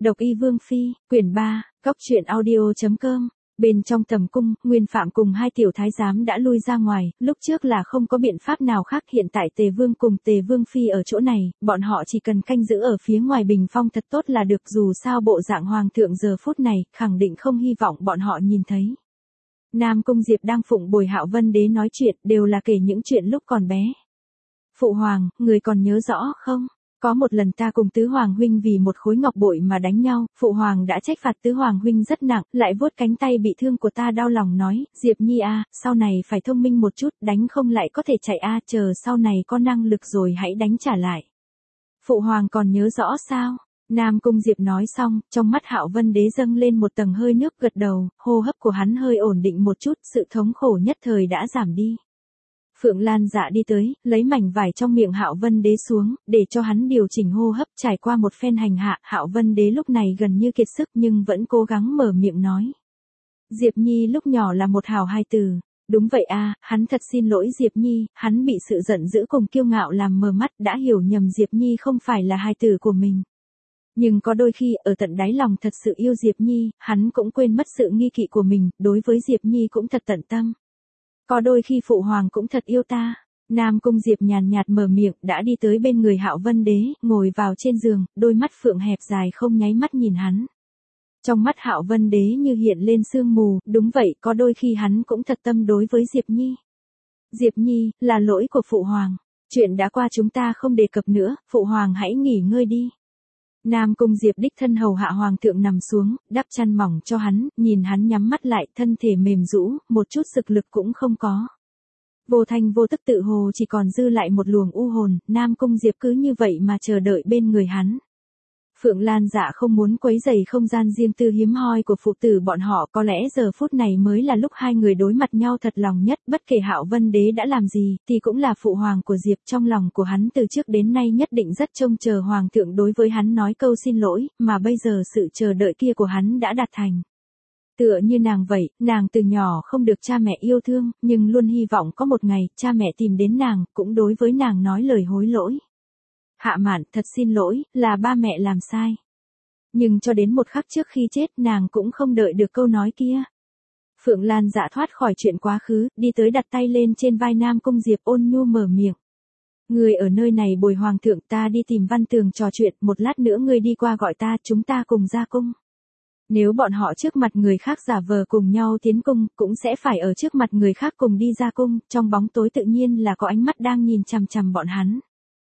Độc Y Vương Phi, quyển 3, Cốc truyện audio.com. Bên trong tầm cung, Nguyên Phạm cùng hai tiểu thái giám đã lui ra ngoài, lúc trước là không có biện pháp nào khác, hiện tại Tề Vương cùng Tề Vương Phi ở chỗ này, bọn họ chỉ cần canh giữ ở phía ngoài bình phong thật tốt là được, dù sao bộ dạng hoàng thượng giờ phút này, khẳng định không hy vọng bọn họ nhìn thấy. Nam Cung Diệp đang phụng bồi Hạo Vân Đế nói chuyện, đều là kể những chuyện lúc còn bé. Phụ hoàng, người còn nhớ rõ không? Có một lần ta cùng tứ hoàng huynh vì một khối ngọc bội mà đánh nhau, phụ hoàng đã trách phạt tứ hoàng huynh rất nặng, lại vuốt cánh tay bị thương của ta đau lòng nói, Diệp Nhi a, sau này phải thông minh một chút, đánh không lại có thể chạy a, chờ sau này có năng lực rồi hãy đánh trả lại. Phụ hoàng còn nhớ rõ sao? Nam Cung Diệp nói xong, trong mắt Hạo Vân Đế dâng lên một tầng hơi nước, gật đầu, hô hấp của hắn hơi ổn định một chút, sự thống khổ nhất thời đã giảm đi. Phượng Lan Dạ đi tới, lấy mảnh vải trong miệng Hạo Vân Đế xuống, để cho hắn điều chỉnh hô hấp, trải qua một phen hành hạ, Hạo Vân Đế lúc này gần như kiệt sức nhưng vẫn cố gắng mở miệng nói. Diệp Nhi lúc nhỏ là một hảo hài tử. Đúng vậy a, hắn thật xin lỗi Diệp Nhi, hắn bị sự giận dữ cùng kiêu ngạo làm mờ mắt, đã hiểu nhầm Diệp Nhi không phải là hài tử của mình. Nhưng có đôi khi ở tận đáy lòng thật sự yêu Diệp Nhi, hắn cũng quên mất sự nghi kỵ của mình, đối với Diệp Nhi cũng thật tận tâm. Có đôi khi phụ hoàng cũng thật yêu ta. Nam Cung Diệp nhàn nhạt mở miệng, đã đi tới bên người Hạo Vân Đế, ngồi vào trên giường, đôi mắt phượng hẹp dài không nháy mắt nhìn hắn. Trong mắt Hạo Vân Đế như hiện lên sương mù, đúng vậy, có đôi khi hắn cũng thật tâm đối với Diệp Nhi. Diệp Nhi, là lỗi của phụ hoàng. Chuyện đã qua chúng ta không đề cập nữa, phụ hoàng hãy nghỉ ngơi đi. Nam Cung Diệp đích thân hầu hạ hoàng thượng nằm xuống, đắp chăn mỏng cho hắn, nhìn hắn nhắm mắt lại, thân thể mềm rũ, một chút sức lực cũng không có. Vô thanh vô tức tự hồ chỉ còn dư lại một luồng u hồn, Nam Cung Diệp cứ như vậy mà chờ đợi bên người hắn. Phượng Lan Dạ không muốn quấy rầy không gian riêng tư hiếm hoi của phụ tử bọn họ, có lẽ giờ phút này mới là lúc hai người đối mặt nhau thật lòng nhất, bất kể Hạo Vân Đế đã làm gì, thì cũng là phụ hoàng của Diệp, trong lòng của hắn từ trước đến nay nhất định rất trông chờ hoàng thượng đối với hắn nói câu xin lỗi, mà bây giờ sự chờ đợi kia của hắn đã đạt thành. Tựa như nàng vậy, nàng từ nhỏ không được cha mẹ yêu thương, nhưng luôn hy vọng có một ngày, cha mẹ tìm đến nàng, cũng đối với nàng nói lời hối lỗi. Hạ Mạn, thật xin lỗi, là ba mẹ làm sai. Nhưng cho đến một khắc trước khi chết nàng cũng không đợi được câu nói kia. Phượng Lan Dạ thoát khỏi chuyện quá khứ, đi tới đặt tay lên trên vai Nam Cung Diệp, ôn nhu mở miệng. Người ở nơi này bồi hoàng thượng, ta đi tìm Văn Tường trò chuyện, một lát nữa ngươi đi qua gọi ta, chúng ta cùng ra cung. Nếu bọn họ trước mặt người khác giả vờ cùng nhau tiến cung, cũng sẽ phải ở trước mặt người khác cùng đi ra cung, trong bóng tối tự nhiên là có ánh mắt đang nhìn chằm chằm bọn hắn.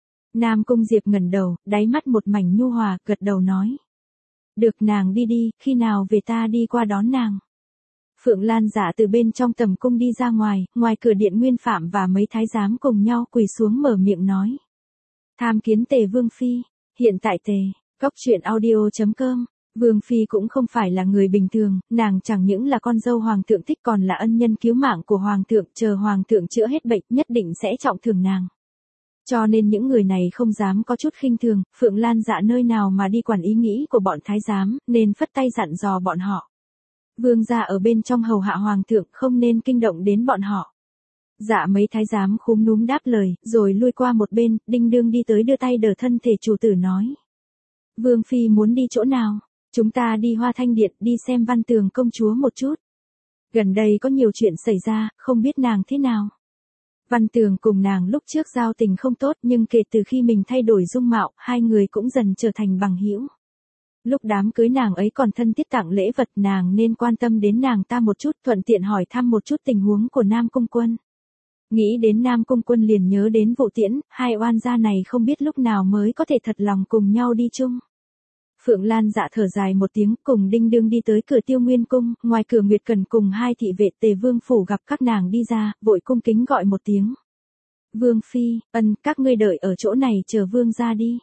Nam Cung Diệp ngẩng đầu, đáy mắt một mảnh nhu hòa, gật đầu nói. Được, nàng đi đi, khi nào về ta đi qua đón nàng. Phượng Lan Dạ từ bên trong tầm cung đi ra ngoài, ngoài cửa điện Nguyên Phạm và mấy thái giám cùng nhau quỳ xuống mở miệng nói. Tham kiến Tề Vương Phi, hiện tại Tề, Cốc truyện audio.com. Vương Phi cũng không phải là người bình thường, nàng chẳng những là con dâu hoàng thượng thích còn là ân nhân cứu mạng của hoàng thượng, chờ hoàng thượng chữa hết bệnh nhất định sẽ trọng thưởng nàng. Cho nên những người này không dám có chút khinh thường, Phượng Lan Dạ nơi nào mà đi quản ý nghĩ của bọn thái giám, nên phất tay dặn dò bọn họ. Vương gia ở bên trong hầu hạ hoàng thượng, không nên kinh động đến bọn họ. Dạ mấy thái giám khúm núm đáp lời, rồi lui qua một bên, đinh đương đi tới đưa tay đỡ thân thể chủ tử nói. Vương Phi muốn đi chỗ nào? Chúng ta đi Hoa Thanh Điện, đi xem Văn Tường công chúa một chút. Gần đây có nhiều chuyện xảy ra, không biết nàng thế nào. Văn Tường cùng nàng lúc trước giao tình không tốt, nhưng kể từ khi mình thay đổi dung mạo, hai người cũng dần trở thành bằng hữu. Lúc đám cưới nàng ấy còn thân thiết tặng lễ vật, nàng nên quan tâm đến nàng ta một chút, thuận tiện hỏi thăm một chút tình huống của Nam Cung Quân. Nghĩ đến Nam Cung Quân liền nhớ đến Vụ Tiễn, hai oan gia này không biết lúc nào mới có thể thật lòng cùng nhau đi chung. Phượng Lan Dạ thở dài một tiếng, cùng đinh đương đi tới cửa Tiêu Nguyên Cung, ngoài cửa Nguyệt Cần cùng hai thị vệ Tề Vương phủ gặp các nàng đi ra, vội cung kính gọi một tiếng. Vương Phi, các ngươi đợi ở chỗ này chờ Vương ra đi.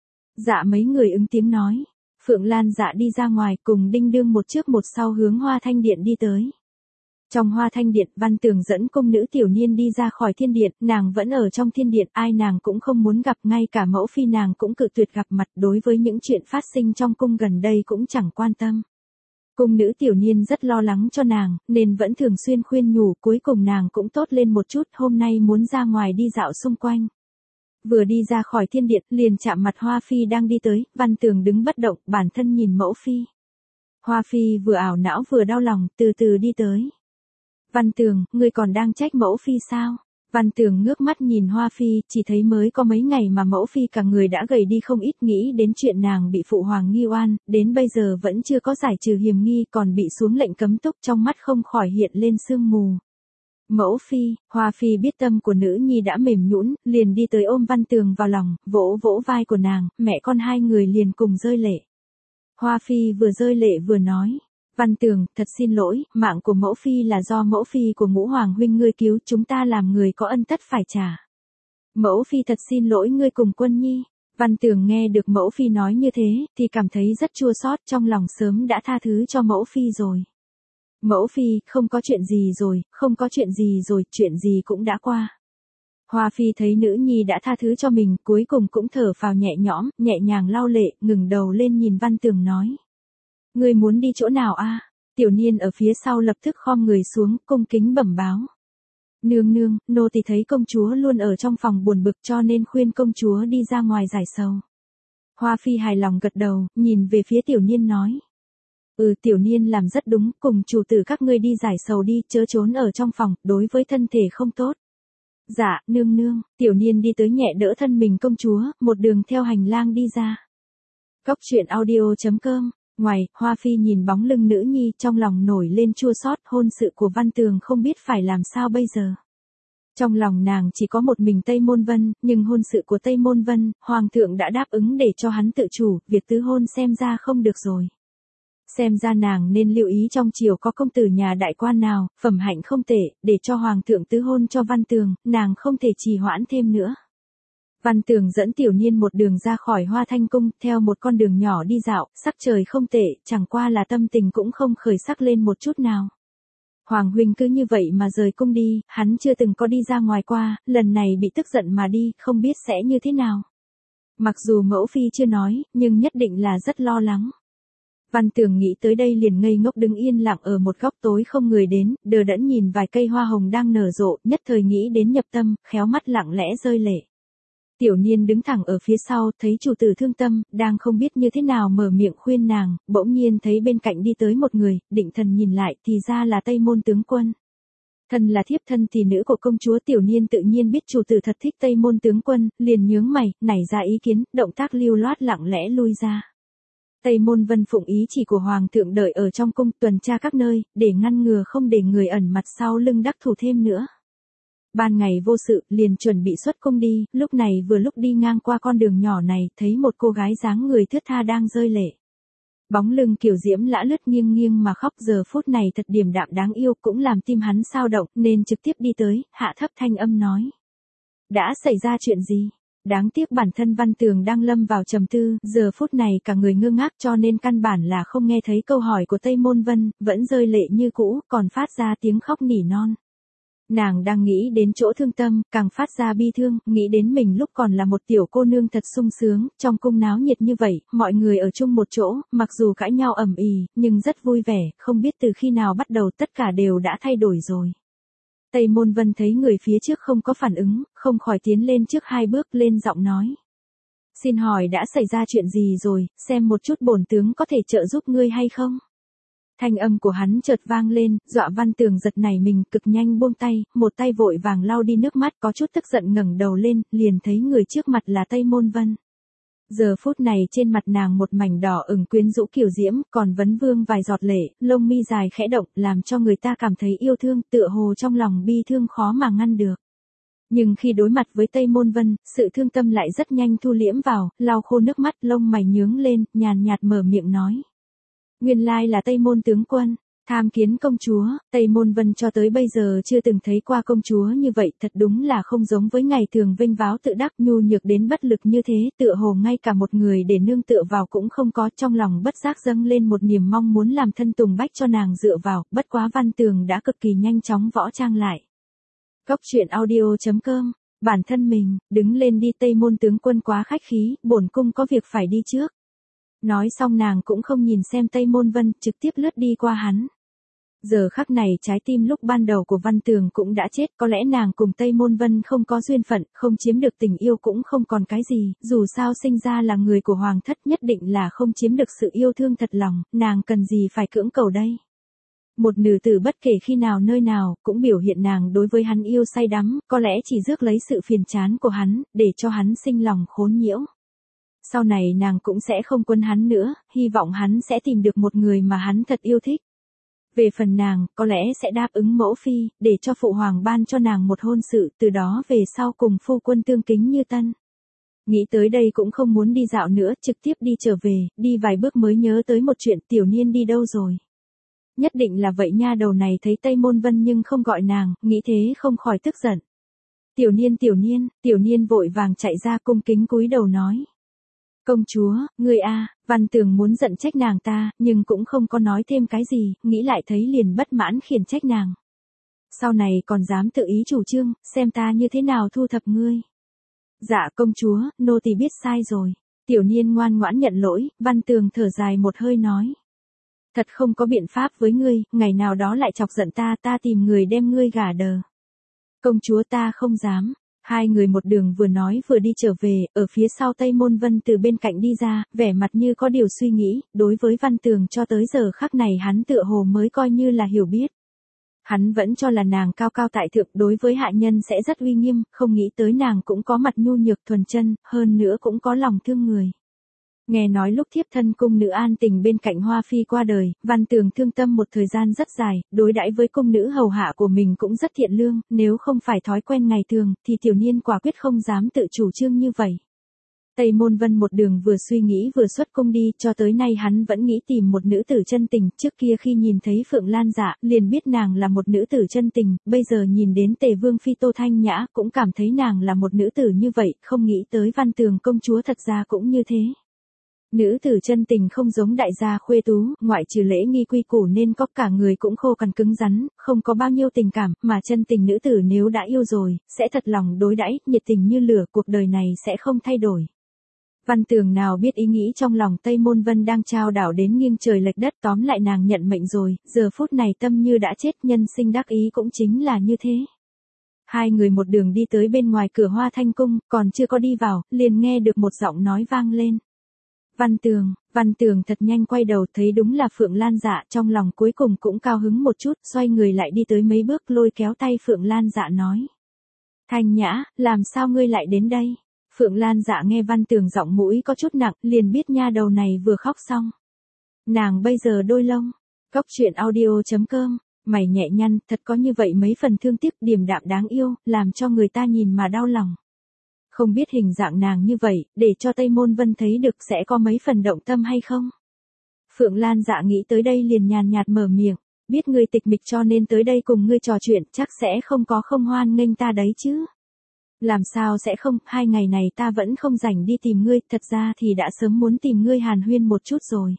Dạ mấy người ứng tiếng nói. Phượng Lan Dạ đi ra ngoài cùng đinh đương một trước một sau hướng Hoa Thanh Điện đi tới. Trong Hoa Thanh Điện, Văn Tường dẫn cung nữ tiểu niên đi ra khỏi thiên điện, nàng vẫn ở trong thiên điện, ai nàng cũng không muốn gặp, ngay cả mẫu phi nàng cũng cự tuyệt gặp mặt, đối với những chuyện phát sinh trong cung gần đây cũng chẳng quan tâm. Cung nữ tiểu niên rất lo lắng cho nàng, nên vẫn thường xuyên khuyên nhủ, cuối cùng nàng cũng tốt lên một chút, hôm nay muốn ra ngoài đi dạo xung quanh. Vừa đi ra khỏi thiên điện, liền chạm mặt Hoa Phi đang đi tới, Văn Tường đứng bất động, bản thân nhìn mẫu phi. Hoa Phi vừa ảo não vừa đau lòng, từ từ đi tới. Văn Tường, ngươi còn đang trách mẫu phi sao? Văn Tường ngước mắt nhìn Hoa Phi, chỉ thấy mới có mấy ngày mà mẫu phi cả người đã gầy đi không ít, nghĩ đến chuyện nàng bị phụ hoàng nghi oan, đến bây giờ vẫn chưa có giải trừ hiểm nghi, còn bị xuống lệnh cấm túc, trong mắt không khỏi hiện lên sương mù. Mẫu phi, Hoa Phi biết tâm của nữ nhi đã mềm nhũn, liền đi tới ôm Văn Tường vào lòng, vỗ vỗ vai của nàng, mẹ con hai người liền cùng rơi lệ. Hoa Phi vừa rơi lệ vừa nói, Văn Tường, thật xin lỗi, mạng của mẫu phi là do mẫu phi của Ngũ Hoàng huynh ngươi cứu, chúng ta làm người có ân tất phải trả. Mẫu phi thật xin lỗi ngươi cùng Quân Nhi. Văn Tường nghe được mẫu phi nói như thế, thì cảm thấy rất chua xót, trong lòng sớm đã tha thứ cho mẫu phi rồi. Mẫu phi, không có chuyện gì rồi, không có chuyện gì rồi, chuyện gì cũng đã qua. Hoa Phi thấy nữ nhi đã tha thứ cho mình, cuối cùng cũng thở phào nhẹ nhõm, nhẹ nhàng lau lệ, ngừng đầu lên nhìn Văn Tường nói. Ngươi muốn đi chỗ nào a? Tiểu Niên ở phía sau lập tức khom người xuống, cung kính bẩm báo. Nương nương, nô tỳ thấy công chúa luôn ở trong phòng buồn bực cho nên khuyên công chúa đi ra ngoài giải sầu. Hoa Phi hài lòng gật đầu, nhìn về phía Tiểu Niên nói. Tiểu Niên làm rất đúng, cùng chủ tử các ngươi đi giải sầu đi, chớ trốn ở trong phòng, đối với thân thể không tốt. Dạ, nương nương, Tiểu Niên đi tới nhẹ đỡ thân mình công chúa, một đường theo hành lang đi ra. Cóc truyện audio.com. Ngoài, Hoa Phi nhìn bóng lưng nữ nhi, trong lòng nổi lên chua xót, hôn sự của Văn Tường không biết phải làm sao bây giờ. Trong lòng nàng chỉ có một mình Tây Môn Vân, nhưng hôn sự của Tây Môn Vân, Hoàng thượng đã đáp ứng để cho hắn tự chủ, việc tứ hôn xem ra không được rồi. Xem ra nàng nên lưu ý trong triều có công tử nhà đại quan nào, phẩm hạnh không tệ, để cho Hoàng thượng tứ hôn cho Văn Tường, nàng không thể trì hoãn thêm nữa. Văn Tường dẫn Tiểu Niên một đường ra khỏi Hoa Thanh Cung, theo một con đường nhỏ đi dạo, sắc trời không tệ, chẳng qua là tâm tình cũng không khởi sắc lên một chút nào. Hoàng huynh cứ như vậy mà rời cung đi, hắn chưa từng có đi ra ngoài qua, lần này bị tức giận mà đi, không biết sẽ như thế nào. Mặc dù mẫu phi chưa nói, nhưng nhất định là rất lo lắng. Văn Tường nghĩ tới đây liền ngây ngốc đứng yên lặng ở một góc tối không người đến, đờ đẫn nhìn vài cây hoa hồng đang nở rộ, nhất thời nghĩ đến nhập tâm, khéo mắt lặng lẽ rơi lệ. Tiểu Niên đứng thẳng ở phía sau, thấy chủ tử thương tâm, đang không biết như thế nào mở miệng khuyên nàng, bỗng nhiên thấy bên cạnh đi tới một người, định thần nhìn lại, thì ra là Tây Môn tướng quân. Thân là thiếp thân thì nữ của công chúa, Tiểu Niên tự nhiên biết chủ tử thật thích Tây Môn tướng quân, liền nhướng mày, nảy ra ý kiến, động tác lưu loát lặng lẽ lui ra. Tây Môn Vân phụng ý chỉ của Hoàng thượng đợi ở trong cung tuần tra các nơi, để ngăn ngừa không để người ẩn mặt sau lưng đắc thủ thêm nữa. Ban ngày vô sự, liền chuẩn bị xuất cung đi, lúc này vừa lúc đi ngang qua con đường nhỏ này, thấy một cô gái dáng người thướt tha đang rơi lệ. Bóng lưng kiều diễm lã lướt nghiêng nghiêng mà khóc, giờ phút này thật điềm đạm đáng yêu, cũng làm tim hắn sao động, nên trực tiếp đi tới, hạ thấp thanh âm nói. Đã xảy ra chuyện gì? Đáng tiếc bản thân Văn Tường đang lâm vào trầm tư, giờ phút này cả người ngơ ngác cho nên căn bản là không nghe thấy câu hỏi của Tây Môn Vân, vẫn rơi lệ như cũ, còn phát ra tiếng khóc nỉ non. Nàng đang nghĩ đến chỗ thương tâm, càng phát ra bi thương, nghĩ đến mình lúc còn là một tiểu cô nương thật sung sướng, trong cung náo nhiệt như vậy, mọi người ở chung một chỗ, mặc dù cãi nhau ầm ĩ, nhưng rất vui vẻ, không biết từ khi nào bắt đầu tất cả đều đã thay đổi rồi. Tây Môn Vân thấy người phía trước không có phản ứng, không khỏi tiến lên trước hai bước, lên giọng nói. Xin hỏi đã xảy ra chuyện gì rồi, xem một chút bổn tướng có thể trợ giúp ngươi hay không? Thanh âm của hắn chợt vang lên, dọa Văn Tường giật nảy mình, cực nhanh buông tay, một tay vội vàng lau đi nước mắt, có chút tức giận ngẩng đầu lên, liền thấy người trước mặt là Tây Môn Vân. Giờ phút này trên mặt nàng một mảnh đỏ ửng quyến rũ kiều diễm, còn vấn vương vài giọt lệ, lông mi dài khẽ động, làm cho người ta cảm thấy yêu thương, tựa hồ trong lòng bi thương khó mà ngăn được. Nhưng khi đối mặt với Tây Môn Vân, sự thương tâm lại rất nhanh thu liễm vào, lau khô nước mắt, lông mày nhướng lên, nhàn nhạt mở miệng nói. Nguyên lai là Tây Môn tướng quân, tham kiến công chúa. Tây Môn Vân cho tới bây giờ chưa từng thấy qua công chúa như vậy, thật đúng là không giống với ngày thường vênh váo tự đắc, nhu nhược đến bất lực như thế, tựa hồ ngay cả một người để nương tựa vào cũng không có, trong lòng bất giác dâng lên một niềm mong muốn làm thân tùng bách cho nàng dựa vào, bất quá Văn Tường đã cực kỳ nhanh chóng võ trang lại. Cóc truyện audio.com, bản thân mình, đứng lên đi. Tây Môn tướng quân quá khách khí, bổn cung có việc phải đi trước. Nói xong nàng cũng không nhìn xem Tây Môn Vân, trực tiếp lướt đi qua hắn. Giờ khắc này trái tim lúc ban đầu của Văn Tường cũng đã chết, có lẽ nàng cùng Tây Môn Vân không có duyên phận, không chiếm được tình yêu cũng không còn cái gì, dù sao sinh ra là người của hoàng thất nhất định là không chiếm được sự yêu thương thật lòng, nàng cần gì phải cưỡng cầu đây. Một nữ tử bất kể khi nào nơi nào, cũng biểu hiện nàng đối với hắn yêu say đắm, có lẽ chỉ rước lấy sự phiền chán của hắn, để cho hắn sinh lòng khốn nhiễu. Sau này nàng cũng sẽ không quấn hắn nữa, hy vọng hắn sẽ tìm được một người mà hắn thật yêu thích. Về phần nàng, có lẽ sẽ đáp ứng mẫu phi, để cho phụ hoàng ban cho nàng một hôn sự, từ đó về sau cùng phu quân tương kính như tân. Nghĩ tới đây cũng không muốn đi dạo nữa, trực tiếp đi trở về, đi vài bước mới nhớ tới một chuyện, Tiểu Niên đi đâu rồi. Nhất định là vậy nha, đầu này thấy Tây Môn Vân nhưng không gọi nàng, nghĩ thế không khỏi tức giận. Tiểu Niên vội vàng chạy ra cung kính cúi đầu nói. Công chúa, ngươi a, Văn Tường muốn giận trách nàng ta, nhưng cũng không có nói thêm cái gì, nghĩ lại thấy liền bất mãn khiển trách nàng. Sau này còn dám tự ý chủ trương, xem ta như thế nào thu thập ngươi. Dạ công chúa, nô tỳ biết sai rồi. Tiểu Niên ngoan ngoãn nhận lỗi, Văn Tường thở dài một hơi nói. Thật không có biện pháp với ngươi, ngày nào đó lại chọc giận ta, ta tìm người đem ngươi gả đờ. Công chúa ta không dám. Hai người một đường vừa nói vừa đi trở về, ở phía sau Tây Môn Vân từ bên cạnh đi ra, vẻ mặt như có điều suy nghĩ, đối với Văn Tường cho tới giờ khắc này hắn tựa hồ mới coi như là hiểu biết. Hắn vẫn cho là nàng cao cao tại thượng, đối với hạ nhân sẽ rất uy nghiêm, không nghĩ tới nàng cũng có mặt nhu nhược thuần chân, hơn nữa cũng có lòng thương người. Nghe nói lúc thiếp thân cung nữ An Tình bên cạnh Hoa Phi qua đời, Văn Tường thương tâm một thời gian rất dài, đối đãi với cung nữ hầu hạ của mình cũng rất thiện lương, nếu không phải thói quen ngày thường, thì Tiểu Niên quả quyết không dám tự chủ trương như vậy. Tây Môn Vân một đường vừa suy nghĩ vừa xuất cung đi, cho tới nay hắn vẫn nghĩ tìm một nữ tử chân tình, trước kia khi nhìn thấy Phượng Lan Dạ, liền biết nàng là một nữ tử chân tình, bây giờ nhìn đến Tề Vương Phi Tô Thanh Nhã, cũng cảm thấy nàng là một nữ tử như vậy, không nghĩ tới Văn Tường công chúa thật ra cũng như thế. Nữ tử chân tình không giống đại gia khuê tú, ngoại trừ lễ nghi quy củ nên có cả người cũng khô cằn cứng rắn, không có bao nhiêu tình cảm, mà chân tình nữ tử nếu đã yêu rồi, sẽ thật lòng đối đãi, nhiệt tình như lửa, cuộc đời này sẽ không thay đổi. Văn Tường nào biết ý nghĩ trong lòng Tây Môn Vân đang trao đảo đến nghiêng trời lệch đất, tóm lại nàng nhận mệnh rồi, giờ phút này tâm như đã chết, nhân sinh đắc ý cũng chính là như thế. Hai người một đường đi tới bên ngoài cửa Hoa Thanh cung, còn chưa có đi vào, liền nghe được một giọng nói vang lên. Văn Tường thật nhanh quay đầu thấy đúng là Phượng Lan Dạ, trong lòng cuối cùng cũng cao hứng một chút, xoay người lại đi tới mấy bước lôi kéo tay Phượng Lan Dạ nói. Thanh Nhã, làm sao ngươi lại đến đây? Phượng Lan Dạ nghe Văn Tường giọng mũi có chút nặng, liền biết nha đầu này vừa khóc xong. Nàng bây giờ đôi lông. Góc truyện audio.com, mày nhẹ nhăn, thật có như vậy mấy phần thương tiếc, điềm đạm đáng yêu, làm cho người ta nhìn mà đau lòng. Không biết hình dạng nàng như vậy, để cho Tây Môn Vân thấy được sẽ có mấy phần động tâm hay không? Phượng Lan Dạ nghĩ tới đây liền nhàn nhạt mở miệng, biết ngươi tịch mịch cho nên tới đây cùng ngươi trò chuyện, chắc sẽ không có không hoan nghênh ta đấy chứ. Làm sao sẽ không, 2 ngày này ta vẫn không rảnh đi tìm ngươi, thật ra thì đã sớm muốn tìm ngươi hàn huyên một chút rồi.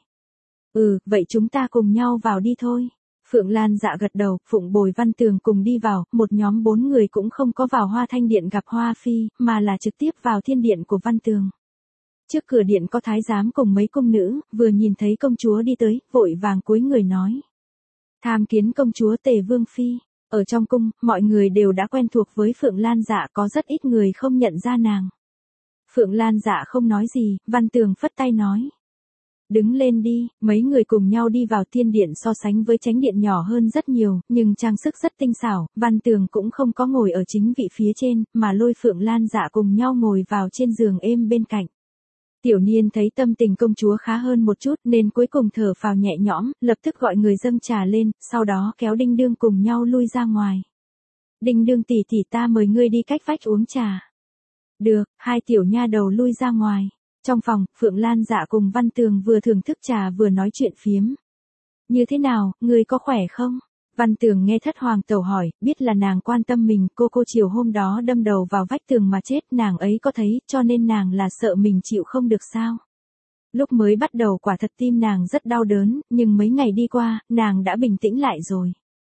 Vậy chúng ta cùng nhau vào đi thôi. Phượng Lan Dạ gật đầu, phụng bồi Văn Tường cùng đi vào, một nhóm 4 người cũng không có vào Hoa Thanh Điện gặp Hoa Phi, mà là trực tiếp vào thiên điện của Văn Tường. Trước cửa điện có thái giám cùng mấy cung nữ, vừa nhìn thấy công chúa đi tới, vội vàng cúi người nói. Tham kiến công chúa Tề Vương Phi. Ở trong cung, mọi người đều đã quen thuộc với Phượng Lan Dạ, có rất ít người không nhận ra nàng. Phượng Lan Dạ không nói gì, Văn Tường phất tay nói. Đứng lên đi, mấy người cùng nhau đi vào thiên điện, so sánh với chánh điện nhỏ hơn rất nhiều, nhưng trang sức rất tinh xảo, Văn Tường cũng không có ngồi ở chính vị phía trên, mà lôi Phượng Lan Dạ cùng nhau ngồi vào trên giường êm bên cạnh. Tiểu Niên thấy tâm tình công chúa khá hơn một chút nên cuối cùng thở phào nhẹ nhõm, lập tức gọi người dâng trà lên, sau đó kéo Đinh Đương cùng nhau lui ra ngoài. Đinh Đương tỷ tỷ, ta mời ngươi đi cách vách uống trà. Được, hai tiểu nha đầu lui ra ngoài. Trong phòng, Phượng Lan Dạ cùng Văn Tường vừa thưởng thức trà vừa nói chuyện phiếm. Như thế nào, ngươi có khỏe không? Văn Tường nghe thất hoàng tẩu hỏi, biết là nàng quan tâm mình, cô chiều hôm đó đâm đầu vào vách tường mà chết, nàng ấy có thấy, cho nên nàng là sợ mình chịu không được sao. Lúc mới bắt đầu quả thật tim nàng rất đau đớn, nhưng mấy ngày đi qua, nàng đã bình tĩnh lại rồi.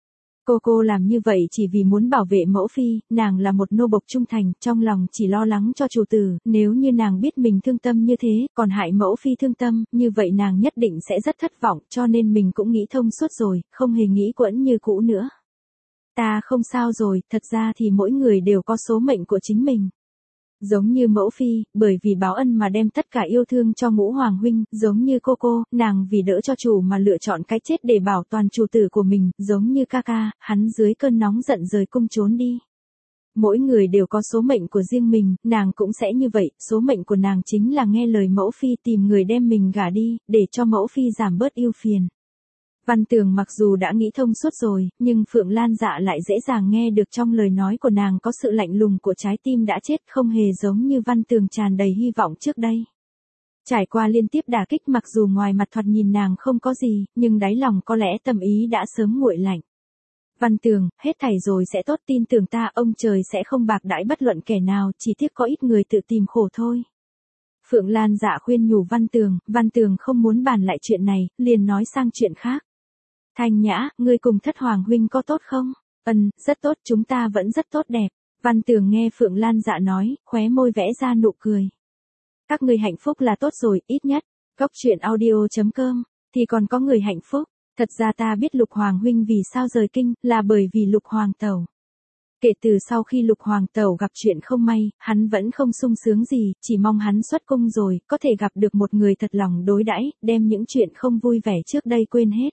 Cô làm như vậy chỉ vì muốn bảo vệ mẫu phi, nàng là một nô bộc trung thành, trong lòng chỉ lo lắng cho chủ tử, nếu như nàng biết mình thương tâm như thế, còn hại mẫu phi thương tâm, như vậy nàng nhất định sẽ rất thất vọng, cho nên mình cũng nghĩ thông suốt rồi, không hề nghĩ quẫn như cũ nữa. Ta không sao rồi, thật ra thì mỗi người đều có số mệnh của chính mình. Giống như mẫu phi, bởi vì báo ân mà đem tất cả yêu thương cho Ngũ Hoàng huynh, giống như cô, nàng vì đỡ cho chủ mà lựa chọn cái chết để bảo toàn chủ tử của mình, giống như ca, hắn dưới cơn nóng giận rời cung trốn đi. Mỗi người đều có số mệnh của riêng mình, nàng cũng sẽ như vậy, số mệnh của nàng chính là nghe lời mẫu phi tìm người đem mình gả đi, để cho mẫu phi giảm bớt ưu phiền. Văn Tường mặc dù đã nghĩ thông suốt rồi, nhưng Phượng Lan Dạ lại dễ dàng nghe được trong lời nói của nàng có sự lạnh lùng của trái tim đã chết, không hề giống như Văn Tường tràn đầy hy vọng trước đây. Trải qua liên tiếp đả kích, mặc dù ngoài mặt thoạt nhìn nàng không có gì, nhưng đáy lòng có lẽ tâm ý đã sớm nguội lạnh. Văn Tường, hết thảy rồi sẽ tốt, tin tưởng ta, ông trời sẽ không bạc đãi bất luận kẻ nào, chỉ tiếc có ít người tự tìm khổ thôi. Phượng Lan Dạ khuyên nhủ Văn Tường không muốn bàn lại chuyện này, liền nói sang chuyện khác. Thanh Nhã, ngươi cùng Thất Hoàng huynh có tốt không? Rất tốt, chúng ta vẫn rất tốt đẹp. Văn Tường nghe Phượng Lan Dạ nói, khóe môi vẽ ra nụ cười. Các ngươi hạnh phúc là tốt rồi, ít nhất. Cốc truyện audio.com, thì còn có người hạnh phúc. Thật ra ta biết Lục Hoàng huynh vì sao rời kinh, là bởi vì Lục Hoàng tẩu. Kể từ sau khi Lục Hoàng tẩu gặp chuyện không may, hắn vẫn không sung sướng gì, chỉ mong hắn xuất cung rồi, có thể gặp được một người thật lòng đối đãi, đem những chuyện không vui vẻ trước đây quên hết.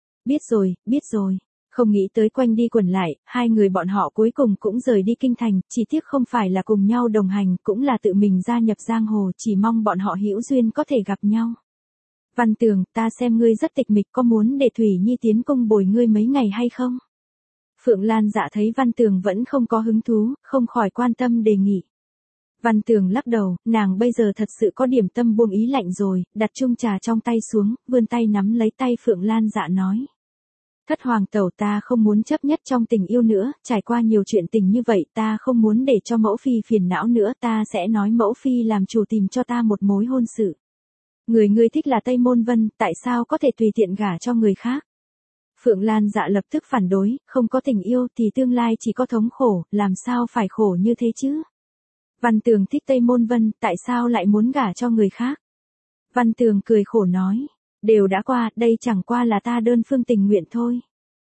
Biết rồi. Không nghĩ tới quanh đi quẩn lại, hai người bọn họ cuối cùng cũng rời đi kinh thành, chỉ tiếc không phải là cùng nhau đồng hành, cũng là tự mình gia nhập giang hồ, chỉ mong bọn họ hữu duyên có thể gặp nhau. Văn Tường, ta xem ngươi rất tịch mịch, có muốn để Thủy Nhi tiến cung bồi ngươi mấy ngày hay không? Phượng Lan Dạ thấy Văn Tường vẫn không có hứng thú, không khỏi quan tâm đề nghị. Văn Tường lắc đầu, nàng bây giờ thật sự có điểm tâm buông ý lạnh rồi, đặt chung trà trong tay xuống, vươn tay nắm lấy tay Phượng Lan Dạ nói. Thất Hoàng tẩu, ta không muốn chấp nhất trong tình yêu nữa, trải qua nhiều chuyện tình như vậy, ta không muốn để cho mẫu phi phiền não nữa, ta sẽ nói mẫu phi làm chủ tìm cho ta một mối hôn sự. Người ngươi thích là Tây Môn Vân, tại sao có thể tùy tiện gả cho người khác? Phượng Lan Dạ lập tức phản đối, không có tình yêu thì tương lai chỉ có thống khổ, làm sao phải khổ như thế chứ? Văn Tường thích Tây Môn Vân, tại sao lại muốn gả cho người khác? Văn Tường cười khổ nói, đều đã qua, đây chẳng qua là ta đơn phương tình nguyện thôi.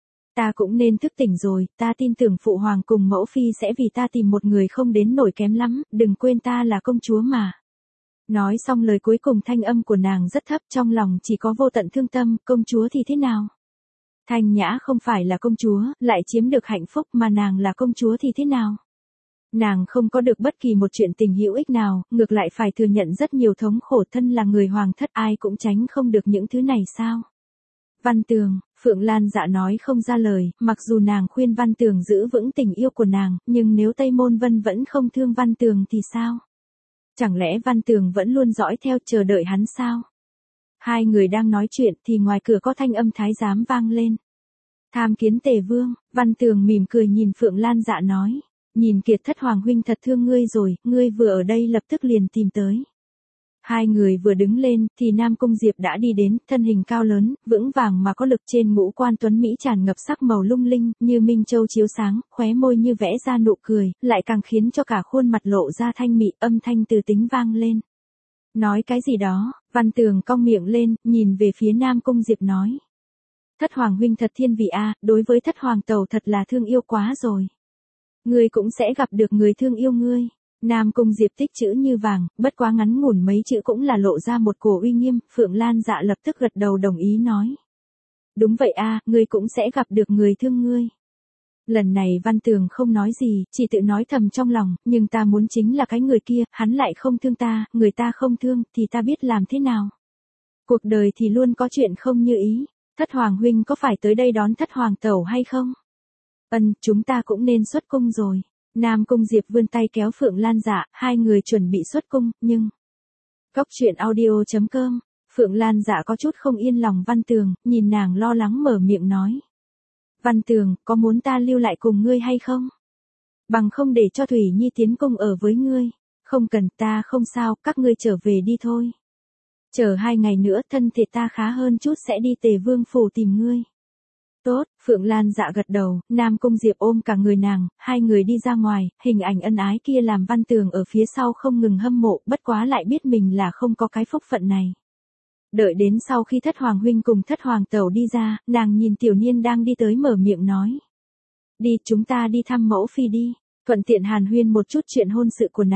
Ta cũng nên thức tỉnh rồi, ta tin tưởng phụ hoàng cùng mẫu phi sẽ vì ta tìm một người không đến nổi kém lắm, đừng quên ta là công chúa mà. Nói xong lời cuối cùng thanh âm của nàng rất thấp, trong lòng chỉ có vô tận thương tâm, công chúa thì thế nào? Thanh Nhã không phải là công chúa, lại chiếm được hạnh phúc, mà nàng là công chúa thì thế nào? Nàng không có được bất kỳ một chuyện tình hữu ích nào, ngược lại phải thừa nhận rất nhiều thống khổ, thân là người hoàng thất, ai cũng tránh không được những thứ này sao? Văn Tường, Phượng Lan Dạ nói không ra lời, mặc dù nàng khuyên Văn Tường giữ vững tình yêu của nàng, nhưng nếu Tây Môn Vân vẫn không thương Văn Tường thì sao? Chẳng lẽ Văn Tường vẫn luôn dõi theo chờ đợi hắn sao? Hai người đang nói chuyện thì ngoài cửa có thanh âm thái giám vang lên. Tham kiến Tề Vương, Văn Tường mỉm cười nhìn Phượng Lan Dạ nói. Nhìn Kiệt Thất Hoàng huynh thật thương ngươi rồi, ngươi vừa ở đây lập tức liền tìm tới. Hai người vừa đứng lên, thì Nam Cung Diệp đã đi đến, thân hình cao lớn, vững vàng mà có lực, trên ngũ quan tuấn Mỹ tràn ngập sắc màu lung linh, như minh châu chiếu sáng, khóe môi như vẽ ra nụ cười, lại càng khiến cho cả khuôn mặt lộ ra thanh mị, âm thanh từ tính vang lên. Nói cái gì đó, Văn Tường cong miệng lên, nhìn về phía Nam Cung Diệp nói. Thất Hoàng huynh thật thiên vị a, đối với Thất Hoàng tẩu thật là thương yêu quá rồi. Ngươi cũng sẽ gặp được người thương yêu ngươi. Nam Cung Diệp tích chữ như vàng, bất quá ngắn ngủn mấy chữ cũng là lộ ra một cổ uy nghiêm, Phượng Lan Dạ lập tức gật đầu đồng ý nói. Đúng vậy a, ngươi cũng sẽ gặp được người thương ngươi. Lần này Văn Tường không nói gì, chỉ tự nói thầm trong lòng, nhưng ta muốn chính là cái người kia, hắn lại không thương ta, người ta không thương, thì ta biết làm thế nào. Cuộc đời thì luôn có chuyện không như ý, Thất Hoàng huynh có phải tới đây đón Thất Hoàng tẩu hay không? Chúng ta cũng nên xuất cung rồi. Nam Cung Diệp vươn tay kéo Phượng Lan Dạ, hai người chuẩn bị xuất cung, nhưng... Cốc truyện audio.com, Phượng Lan Dạ có chút không yên lòng Văn Tường, nhìn nàng lo lắng mở miệng nói. Văn Tường, có muốn ta lưu lại cùng ngươi hay không? Bằng không để cho Thủy Nhi tiến cung ở với ngươi. Không cần, ta không sao, các ngươi trở về đi thôi. Chờ 2 ngày nữa thân thể ta khá hơn chút sẽ đi Tề Vương phủ tìm ngươi. Tốt, Phượng Lan Dạ gật đầu, Nam Cung Diệp ôm cả người nàng, hai người đi ra ngoài, hình ảnh ân ái kia làm Văn Tường ở phía sau không ngừng hâm mộ, bất quá lại biết mình là không có cái phúc phận này. Đợi đến sau khi Thất Hoàng huynh cùng Thất Hoàng tẩu đi ra, nàng nhìn Tiểu Niên đang đi tới mở miệng nói. Đi, chúng ta đi thăm mẫu phi đi. Thuận tiện hàn huyên một chút chuyện hôn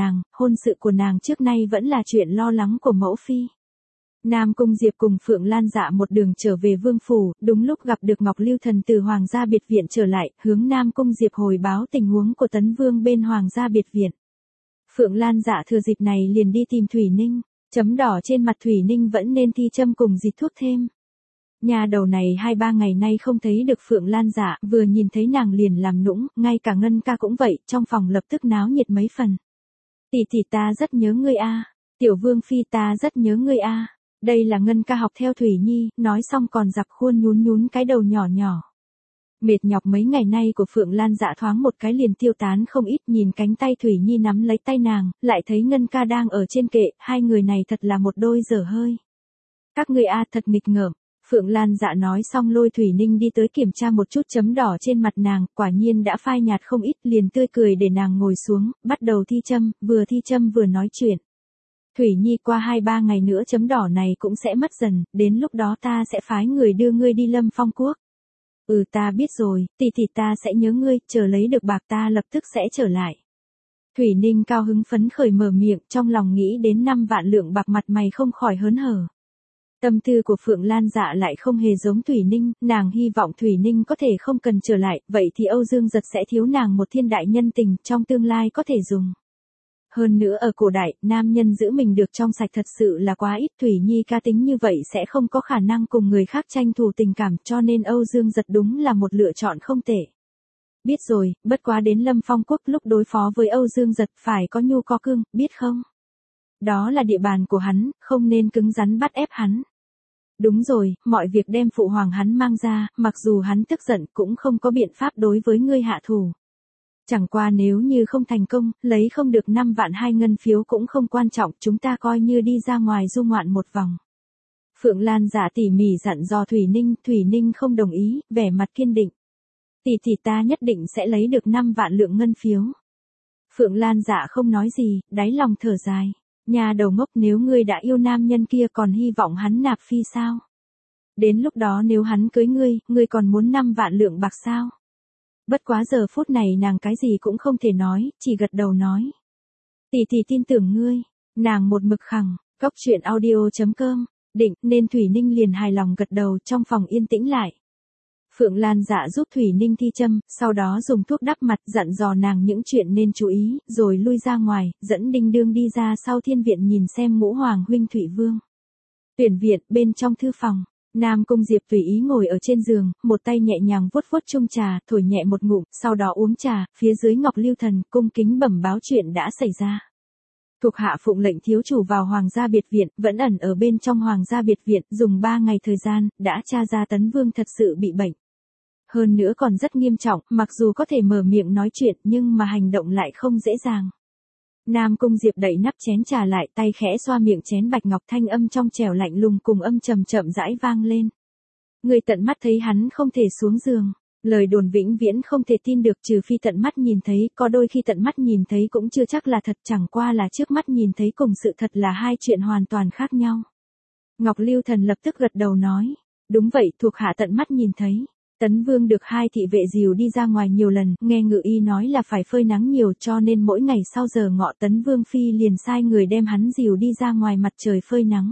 sự của nàng trước nay vẫn là chuyện lo lắng của mẫu phi. Nam Cung Diệp cùng Phượng Lan Dạ một đường trở về vương phủ, đúng lúc gặp được Ngọc Lưu Thần từ Hoàng gia biệt viện trở lại, hướng Nam Cung Diệp hồi báo tình huống của Tấn Vương bên Hoàng gia biệt viện. Phượng Lan Dạ thừa dịp này liền đi tìm Thủy Ninh, chấm đỏ trên mặt Thủy Ninh vẫn nên thi châm cùng dịch thuốc thêm. Nhà đầu này 2-3 ngày nay không thấy được Phượng Lan Dạ, vừa nhìn thấy nàng liền làm nũng, ngay cả Ngân ca cũng vậy, trong phòng lập tức náo nhiệt mấy phần. Tỷ tỷ ta rất nhớ ngươi a, Tiểu Vương phi ta rất nhớ ngươi a. Đây là Ngân ca học theo Thủy Nhi, nói xong còn giặc khuôn nhún nhún cái đầu nhỏ nhỏ. Mệt nhọc mấy ngày nay của Phượng Lan Dạ thoáng một cái liền tiêu tán không ít, nhìn cánh tay Thủy Nhi nắm lấy tay nàng, lại thấy Ngân ca đang ở trên kệ, hai người này thật là một đôi dở hơi. Các ngươi a thật nghịch ngợm. Phượng Lan Dạ nói xong lôi Thủy Ninh đi tới kiểm tra một chút chấm đỏ trên mặt nàng, quả nhiên đã phai nhạt không ít, liền tươi cười để nàng ngồi xuống, bắt đầu thi châm vừa nói chuyện. Thủy Nhi qua 2-3 ngày nữa chấm đỏ này cũng sẽ mất dần, đến lúc đó ta sẽ phái người đưa ngươi đi Lâm Phong Quốc. Ừ ta biết rồi, tỷ tỷ ta sẽ nhớ ngươi, chờ lấy được bạc ta lập tức sẽ trở lại. Thủy Ninh cao hứng phấn khởi mở miệng, trong lòng nghĩ đến 5 vạn lượng bạc mặt mày không khỏi hớn hở. Tâm tư của Phượng Lan Dạ lại không hề giống Thủy Ninh, nàng hy vọng Thủy Ninh có thể không cần trở lại, vậy thì Âu Dương Giật sẽ thiếu nàng một thiên đại nhân tình, trong tương lai có thể dùng. Hơn nữa ở cổ đại, nam nhân giữ mình được trong sạch thật sự là quá ít, Thủy Nhi ca tính như vậy sẽ không có khả năng cùng người khác tranh thủ tình cảm, cho nên Âu Dương Giật đúng là một lựa chọn không tệ. Biết rồi, bất quá đến Lâm Phong Quốc lúc đối phó với Âu Dương Giật phải có nhu có cương, biết không? Đó là địa bàn của hắn, không nên cứng rắn bắt ép hắn. Đúng rồi, mọi việc đem phụ hoàng hắn mang ra, mặc dù hắn tức giận cũng không có biện pháp đối với ngươi hạ thủ. Chẳng qua nếu như không thành công, lấy không được 5 vạn 2 ngân phiếu cũng không quan trọng, chúng ta coi như đi ra ngoài du ngoạn một vòng. Phượng Lan Dạ tỉ mỉ dặn dò Thủy Ninh không đồng ý, vẻ mặt kiên định. Tỷ ta nhất định sẽ lấy được 5 vạn lượng ngân phiếu. Phượng Lan Dạ không nói gì, đáy lòng thở dài. Nhà đầu ngốc, nếu ngươi đã yêu nam nhân kia còn hy vọng hắn nạp phi sao? Đến lúc đó nếu hắn cưới ngươi còn muốn 5 vạn lượng bạc sao? Bất quá giờ phút này nàng cái gì cũng không thể nói, chỉ gật đầu nói. Tỷ tin tưởng ngươi, nàng một mực khẳng, Cốc.truyện audio.com, định, nên Thủy Ninh liền hài lòng gật đầu, trong phòng yên tĩnh lại. Phượng Lan Dạ giúp Thủy Ninh thi châm, sau đó dùng thuốc đắp mặt dặn dò nàng những chuyện nên chú ý, rồi lui ra ngoài, dẫn Đinh Đương đi ra sau thiên viện nhìn xem Ngũ Hoàng huynh Thủy Vương. Tuyển viện, bên trong thư phòng, Nam Cung Diệp tùy ý ngồi ở trên giường, một tay nhẹ nhàng vuốt vuốt chung trà, thổi nhẹ một ngụm, sau đó uống trà, phía dưới Ngọc Lưu Thần cung kính bẩm báo chuyện đã xảy ra. Thuộc hạ phụng lệnh thiếu chủ vào Hoàng gia biệt viện, vẫn ẩn ở bên trong Hoàng gia biệt viện, dùng 3 ngày thời gian, đã tra ra Tấn Vương thật sự bị bệnh. Hơn nữa còn rất nghiêm trọng, mặc dù có thể mở miệng nói chuyện nhưng mà hành động lại không dễ dàng. Nam Cung Diệp đẩy nắp chén trà lại, tay khẽ xoa miệng chén bạch ngọc, thanh âm trong trẻo lạnh lùng cùng âm trầm chậm rãi vang lên. Người tận mắt thấy hắn không thể xuống giường. Lời đồn vĩnh viễn không thể tin được, trừ phi tận mắt nhìn thấy, có đôi khi tận mắt nhìn thấy cũng chưa chắc là thật, chẳng qua là trước mắt nhìn thấy cùng sự thật là hai chuyện hoàn toàn khác nhau. Ngọc Lưu Thần lập tức gật đầu nói. Đúng vậy, thuộc hạ tận mắt nhìn thấy. Tấn Vương được 2 thị vệ dìu đi ra ngoài nhiều lần, nghe ngự y nói là phải phơi nắng nhiều, cho nên mỗi ngày sau giờ ngọ Tấn Vương phi liền sai người đem hắn dìu đi ra ngoài mặt trời phơi nắng.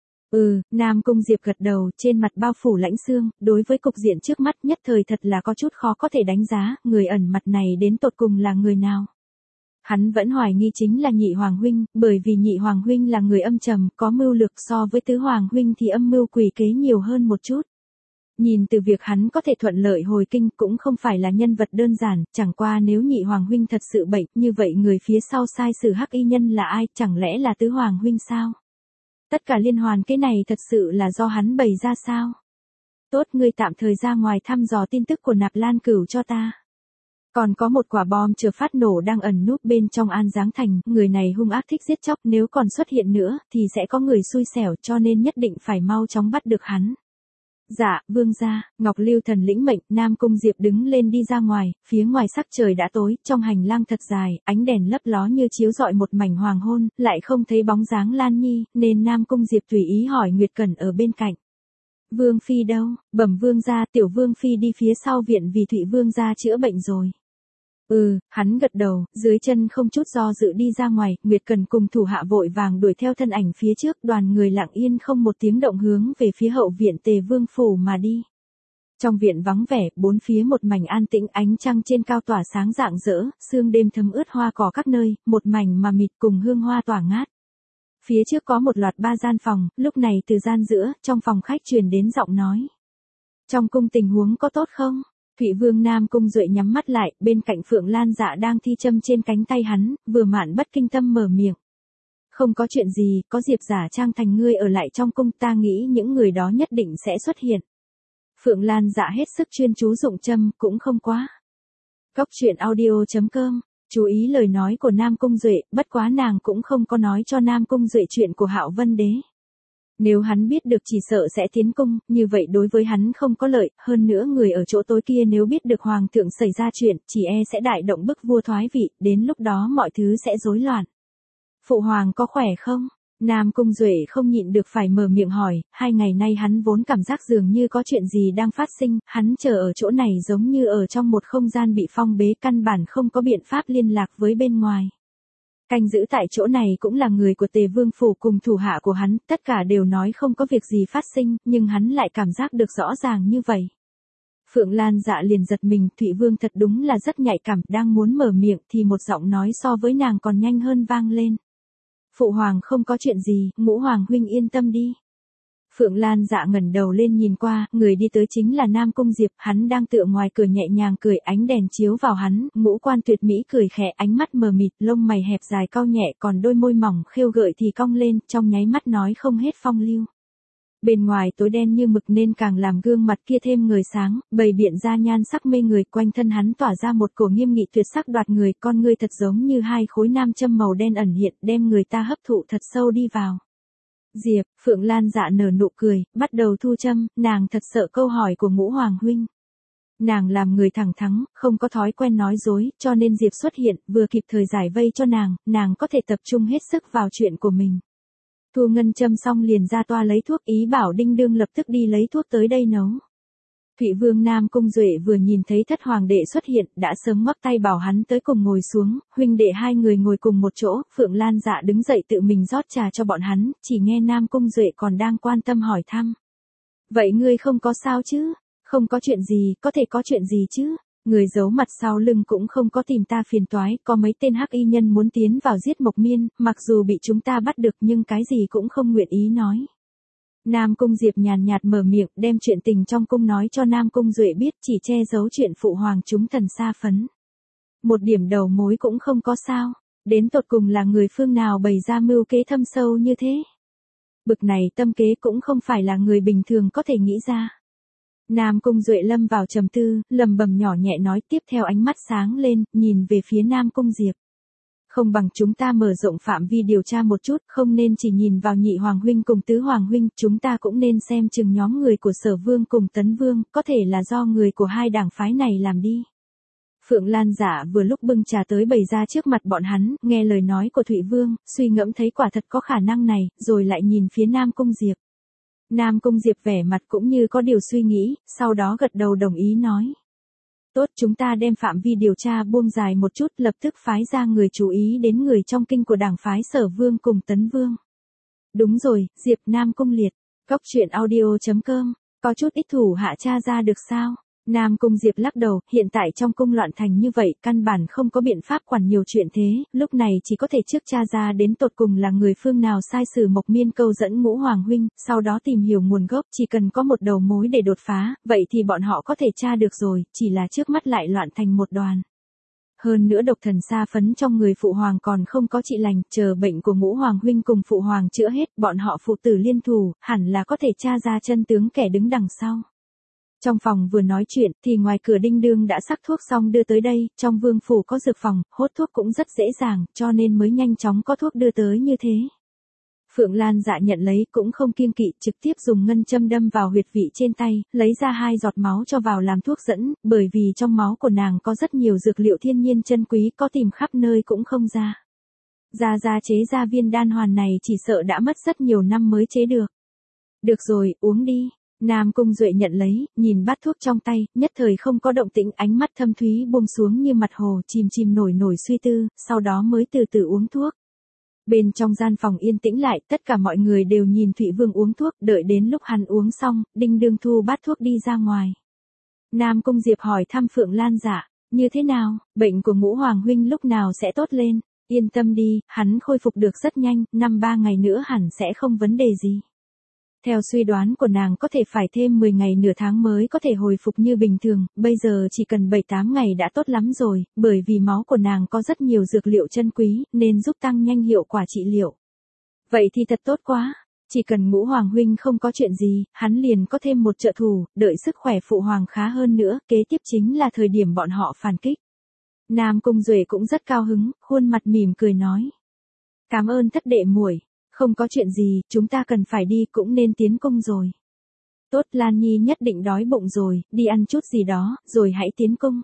Nam Cung Diệp gật đầu, trên mặt bao phủ lãnh xương, đối với cục diện trước mắt nhất thời thật là có chút khó có thể đánh giá, người ẩn mặt này đến tột cùng là người nào. Hắn vẫn hoài nghi chính là Nhị Hoàng huynh, bởi vì Nhị Hoàng huynh là người âm trầm, có mưu lược, so với Tứ Hoàng huynh thì âm mưu quỷ kế nhiều hơn một chút. Nhìn từ việc hắn có thể thuận lợi hồi kinh cũng không phải là nhân vật đơn giản, chẳng qua nếu Nhị Hoàng huynh thật sự bệnh, như vậy người phía sau sai sử hắc y nhân là ai, chẳng lẽ là Tứ Hoàng huynh sao? Tất cả liên hoàn cái này thật sự là do hắn bày ra sao? Tốt, ngươi tạm thời ra ngoài thăm dò tin tức của Nạp Lan Cửu cho ta. Còn có một quả bom chờ phát nổ đang ẩn núp bên trong An Giáng Thành, người này hung ác thích giết chóc, nếu còn xuất hiện nữa thì sẽ có người xui xẻo, cho nên nhất định phải mau chóng bắt được hắn. Dạ, vương gia. Ngọc Lưu Thần lĩnh mệnh, Nam Cung Diệp đứng lên đi ra ngoài, phía ngoài sắc trời đã tối, trong hành lang thật dài, ánh đèn lấp ló như chiếu rọi một mảnh hoàng hôn, lại không thấy bóng dáng Lan Nhi, nên Nam Cung Diệp tùy ý hỏi Nguyệt Cẩn ở bên cạnh. Vương phi đâu? Bẩm vương gia, tiểu vương phi đi phía sau viện vì Thụy vương gia chữa bệnh rồi. Hắn gật đầu, dưới chân không chút do dự đi ra ngoài, Nguyệt Cần cùng thủ hạ vội vàng đuổi theo thân ảnh phía trước, đoàn người lặng yên không một tiếng động hướng về phía hậu viện Tề Vương phủ mà đi. Trong viện vắng vẻ, bốn phía một mảnh an tĩnh, ánh trăng trên cao tỏa sáng rạng rỡ, sương đêm thấm ướt hoa cỏ các nơi, một mảnh mà mịt cùng hương hoa tỏa ngát. Phía trước có một loạt 3 gian phòng, lúc này từ gian giữa, trong phòng khách truyền đến giọng nói. Trong cung tình huống có tốt không? Thụy Vương Nam Cung Duệ nhắm mắt lại, bên cạnh Phượng Lan Dạ đang thi châm trên cánh tay hắn, vừa mạn bất kinh tâm mở miệng. Không có chuyện gì, có Diệp giả trang thành ngươi ở lại trong cung, ta nghĩ những người đó nhất định sẽ xuất hiện. Phượng Lan Dạ hết sức chuyên chú dụng châm, cũng không quá. Cốc.audio.com, chú ý lời nói của Nam Cung Duệ, bất quá nàng cũng không có nói cho Nam Cung Duệ chuyện của Hạo Vân Đế. Nếu hắn biết được chỉ sợ sẽ tiến cung, như vậy đối với hắn không có lợi, hơn nữa người ở chỗ tối kia nếu biết được hoàng thượng xảy ra chuyện, chỉ e sẽ đại động bức vua thoái vị, đến lúc đó mọi thứ sẽ rối loạn. Phụ hoàng có khỏe không? Nam Cung Duệ không nhịn được phải mở miệng hỏi, 2 ngày nay hắn vốn cảm giác dường như có chuyện gì đang phát sinh, hắn chờ ở chỗ này giống như ở trong một không gian bị phong bế, căn bản không có biện pháp liên lạc với bên ngoài. Canh giữ tại chỗ này cũng là người của Tề Vương phủ cùng thủ hạ của hắn, tất cả đều nói không có việc gì phát sinh, nhưng hắn lại cảm giác được rõ ràng như vậy. Phượng Lan Dạ liền giật mình, Thụy Vương thật đúng là rất nhạy cảm, đang muốn mở miệng thì một giọng nói so với nàng còn nhanh hơn vang lên. Phụ hoàng không có chuyện gì, Ngũ hoàng huynh yên tâm đi. Phượng Lan Dạ ngẩng đầu lên nhìn qua, người đi tới chính là Nam Cung Diệp, hắn đang tựa ngoài cửa nhẹ nhàng cười, ánh đèn chiếu vào hắn, ngũ quan tuyệt mỹ cười khẽ, ánh mắt mờ mịt, lông mày hẹp dài cau nhẹ, còn đôi môi mỏng khêu gợi thì cong lên, trong nháy mắt nói không hết phong lưu. Bên ngoài tối đen như mực nên càng làm gương mặt kia thêm ngời sáng, bày biện ra nhan sắc mê người, quanh thân hắn tỏa ra một cổ nghiêm nghị tuyệt sắc đoạt người, con ngươi thật giống như 2 khối nam châm màu đen ẩn hiện, đem người ta hấp thụ thật sâu đi vào. Diệp, Phượng Lan Dạ nở nụ cười, bắt đầu thu châm, nàng thật sợ câu hỏi của Ngũ hoàng huynh. Nàng làm người thẳng thắn, không có thói quen nói dối, cho nên Diệp xuất hiện, vừa kịp thời giải vây cho nàng có thể tập trung hết sức vào chuyện của mình. Thu Ngân châm xong liền ra toa lấy thuốc, ý bảo Đinh Đương lập tức đi lấy thuốc tới đây nấu. Thụy Vương Nam Cung Duệ vừa nhìn thấy thất hoàng đệ xuất hiện, đã sớm ngoắc tay bảo hắn tới cùng ngồi xuống, huynh đệ 2 người ngồi cùng một chỗ, Phượng Lan Dạ đứng dậy tự mình rót trà cho bọn hắn, chỉ nghe Nam Cung Duệ còn đang quan tâm hỏi thăm. Vậy ngươi không có sao chứ? Không có chuyện gì, có thể có chuyện gì chứ? Người giấu mặt sau lưng cũng không có tìm ta phiền toái, có mấy tên hắc y nhân muốn tiến vào giết Mộc Miên, mặc dù bị chúng ta bắt được nhưng cái gì cũng không nguyện ý nói. Nam Cung Diệp nhàn nhạt mở miệng, đem chuyện tình trong cung nói cho Nam Cung Duệ biết, chỉ che giấu chuyện phụ hoàng chúng thần sa phấn. Một điểm đầu mối cũng không có sao, đến tột cùng là người phương nào bày ra mưu kế thâm sâu như thế. Bực này tâm kế cũng không phải là người bình thường có thể nghĩ ra. Nam Cung Duệ lâm vào trầm tư, lầm bầm nhỏ nhẹ nói, tiếp theo ánh mắt sáng lên, nhìn về phía Nam Cung Diệp. Không bằng chúng ta mở rộng phạm vi điều tra một chút, không nên chỉ nhìn vào nhị hoàng huynh cùng tứ hoàng huynh, chúng ta cũng nên xem chừng nhóm người của Sở Vương cùng Tấn Vương, có thể là do người của 2 đảng phái này làm đi. Phượng Lan Dạ vừa lúc bưng trà tới bày ra trước mặt bọn hắn, nghe lời nói của Thụy Vương, suy ngẫm thấy quả thật có khả năng này, rồi lại nhìn phía Nam Cung Diệp. Nam Cung Diệp vẻ mặt cũng như có điều suy nghĩ, sau đó gật đầu đồng ý nói. Tốt, chúng ta đem phạm vi điều tra buông dài một chút, lập tức phái ra người chú ý đến người trong kinh của đảng phái Sở Vương cùng Tấn Vương. Đúng rồi, Diệp. Nam Cung liệt. Cốc.audio.com, có chút ít thủ hạ tra ra được sao? Nam Cung Diệp lắc đầu, hiện tại trong cung loạn thành như vậy, căn bản không có biện pháp quản nhiều chuyện thế, lúc này chỉ có thể trước tra ra đến tột cùng là người phương nào sai sử Mộc Miên câu dẫn Ngũ hoàng huynh, sau đó tìm hiểu nguồn gốc, chỉ cần có một đầu mối để đột phá, vậy thì bọn họ có thể tra được rồi, chỉ là trước mắt lại loạn thành một đoàn. Hơn nữa độc thần sa phấn trong người phụ hoàng còn không có trị lành, chờ bệnh của Ngũ hoàng huynh cùng phụ hoàng chữa hết, bọn họ phụ tử liên thủ, hẳn là có thể tra ra chân tướng kẻ đứng đằng sau. Trong phòng vừa nói chuyện, thì ngoài cửa Đinh Đương đã sắc thuốc xong đưa tới đây, trong vương phủ có dược phòng, hốt thuốc cũng rất dễ dàng, cho nên mới nhanh chóng có thuốc đưa tới như thế. Phượng Lan Dạ nhận lấy cũng không kiêng kỵ, trực tiếp dùng ngân châm đâm vào huyệt vị trên tay, lấy ra 2 giọt máu cho vào làm thuốc dẫn, bởi vì trong máu của nàng có rất nhiều dược liệu thiên nhiên chân quý, có tìm khắp nơi cũng không ra. Gia chế ra viên đan hoàn này chỉ sợ đã mất rất nhiều năm mới chế được. Được rồi, uống đi. Nam Cung Duệ nhận lấy, nhìn bát thuốc trong tay, nhất thời không có động tĩnh, ánh mắt thâm thúy buông xuống như mặt hồ, chìm nổi suy tư, sau đó mới từ từ uống thuốc. Bên trong gian phòng yên tĩnh lại, tất cả mọi người đều nhìn Thụy Vương uống thuốc, đợi đến lúc hắn uống xong, Đinh Đương thu bát thuốc đi ra ngoài. Nam Cung Diệp hỏi thăm Phượng Lan Dạ, như thế nào, bệnh của Ngũ Hoàng huynh lúc nào sẽ tốt lên? Yên tâm đi, hắn khôi phục được rất nhanh, 5-3 ngày nữa hẳn sẽ không vấn đề gì. Theo suy đoán của nàng có thể phải thêm 10 ngày nửa tháng mới có thể hồi phục như bình thường, bây giờ chỉ cần 7-8 ngày đã tốt lắm rồi, bởi vì máu của nàng có rất nhiều dược liệu chân quý, nên giúp tăng nhanh hiệu quả trị liệu. Vậy thì thật tốt quá, chỉ cần Ngũ Hoàng huynh không có chuyện gì, hắn liền có thêm một trợ thủ, đợi sức khỏe phụ hoàng khá hơn nữa, kế tiếp chính là thời điểm bọn họ phản kích. Nam Cung Duệ cũng rất cao hứng, khuôn mặt mỉm cười nói. Cảm ơn thất đệ muội. Không có chuyện gì, chúng ta cần phải đi cũng nên tiến cung rồi. Tốt, Lan Nhi nhất định đói bụng rồi, đi ăn chút gì đó, rồi hãy tiến cung.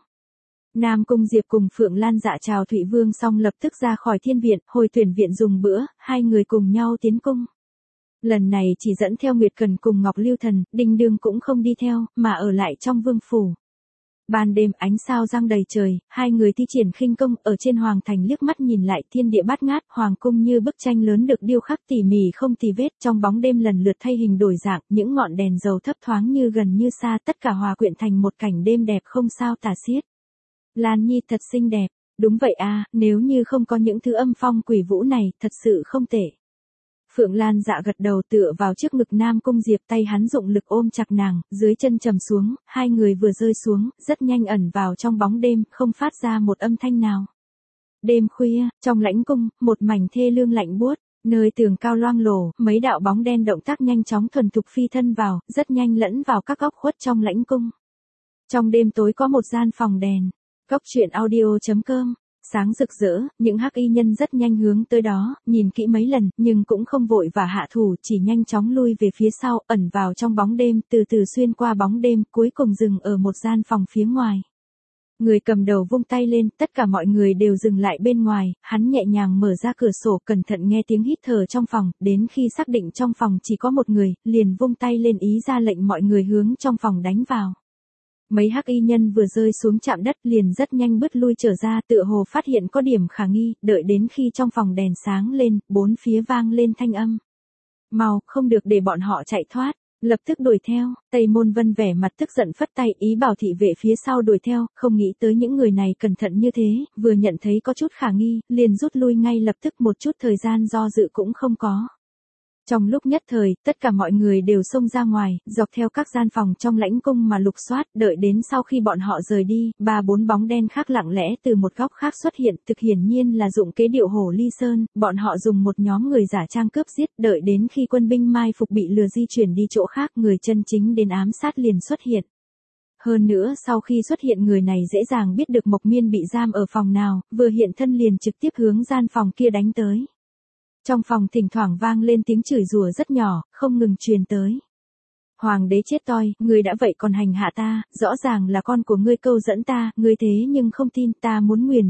Nam Cung Diệp cùng Phượng Lan Dạ chào Thụy Vương xong lập tức ra khỏi thiên viện, hồi tuyển viện dùng bữa, hai người cùng nhau tiến cung. Lần này chỉ dẫn theo Nguyệt Cần cùng Ngọc Lưu Thần, Đinh Đương cũng không đi theo, mà ở lại trong vương phủ. Ban đêm ánh sao giăng đầy trời, hai người thi triển khinh công ở trên hoàng thành liếc mắt nhìn lại thiên địa bát ngát, hoàng cung như bức tranh lớn được điêu khắc tỉ mỉ không tì vết, trong bóng đêm lần lượt thay hình đổi dạng, những ngọn đèn dầu thấp thoáng như gần như xa, tất cả hòa quyện thành một cảnh đêm đẹp không sao tả xiết. Lan Nhi thật xinh đẹp, đúng vậy à, nếu như không có những thứ âm phong quỷ vũ này, thật sự không tệ. Phượng Lan Dạ gật đầu tựa vào trước ngực Nam Cung Diệp, tay hắn dụng lực ôm chặt nàng, dưới chân trầm xuống, hai người vừa rơi xuống, rất nhanh ẩn vào trong bóng đêm, không phát ra một âm thanh nào. Đêm khuya, trong lãnh cung, một mảnh thê lương lạnh buốt, nơi tường cao loang lổ, mấy đạo bóng đen động tác nhanh chóng thuần thục phi thân vào, rất nhanh lẫn vào các góc khuất trong lãnh cung. Trong đêm tối có một gian phòng đèn. Cốc truyện audio.com. Sáng rực rỡ, những hắc y nhân rất nhanh hướng tới đó, nhìn kỹ mấy lần, nhưng cũng không vội và hạ thủ, chỉ nhanh chóng lui về phía sau, ẩn vào trong bóng đêm, từ từ xuyên qua bóng đêm, cuối cùng dừng ở một gian phòng phía ngoài. Người cầm đầu vung tay lên, tất cả mọi người đều dừng lại bên ngoài, hắn nhẹ nhàng mở ra cửa sổ, cẩn thận nghe tiếng hít thở trong phòng, đến khi xác định trong phòng chỉ có một người, liền vung tay lên ý ra lệnh mọi người hướng trong phòng đánh vào. Mấy hắc y nhân vừa rơi xuống chạm đất liền rất nhanh bứt lui trở ra, tựa hồ phát hiện có điểm khả nghi, đợi đến khi trong phòng đèn sáng lên, bốn phía vang lên thanh âm. Mau, không được để bọn họ chạy thoát, lập tức đuổi theo. Tây Môn Vân vẻ mặt tức giận phất tay, ý bảo thị vệ phía sau đuổi theo, không nghĩ tới những người này cẩn thận như thế, vừa nhận thấy có chút khả nghi, liền rút lui ngay lập tức, một chút thời gian do dự cũng không có. Trong lúc nhất thời, tất cả mọi người đều xông ra ngoài, dọc theo các gian phòng trong lãnh cung mà lục soát, đợi đến sau khi bọn họ rời đi, 3-4 bóng đen khác lặng lẽ từ một góc khác xuất hiện, thực hiển nhiên là dụng kế điệu hổ ly sơn, bọn họ dùng một nhóm người giả trang cướp giết, đợi đến khi quân binh mai phục bị lừa di chuyển đi chỗ khác, người chân chính đến ám sát liền xuất hiện. Hơn nữa sau khi xuất hiện người này dễ dàng biết được Mộc Miên bị giam ở phòng nào, vừa hiện thân liền trực tiếp hướng gian phòng kia đánh tới. Trong phòng thỉnh thoảng vang lên tiếng chửi rủa rất nhỏ, không ngừng truyền tới. Hoàng đế chết toi, ngươi đã vậy còn hành hạ ta, rõ ràng là con của ngươi câu dẫn ta, ngươi thế nhưng không tin, ta muốn nguyền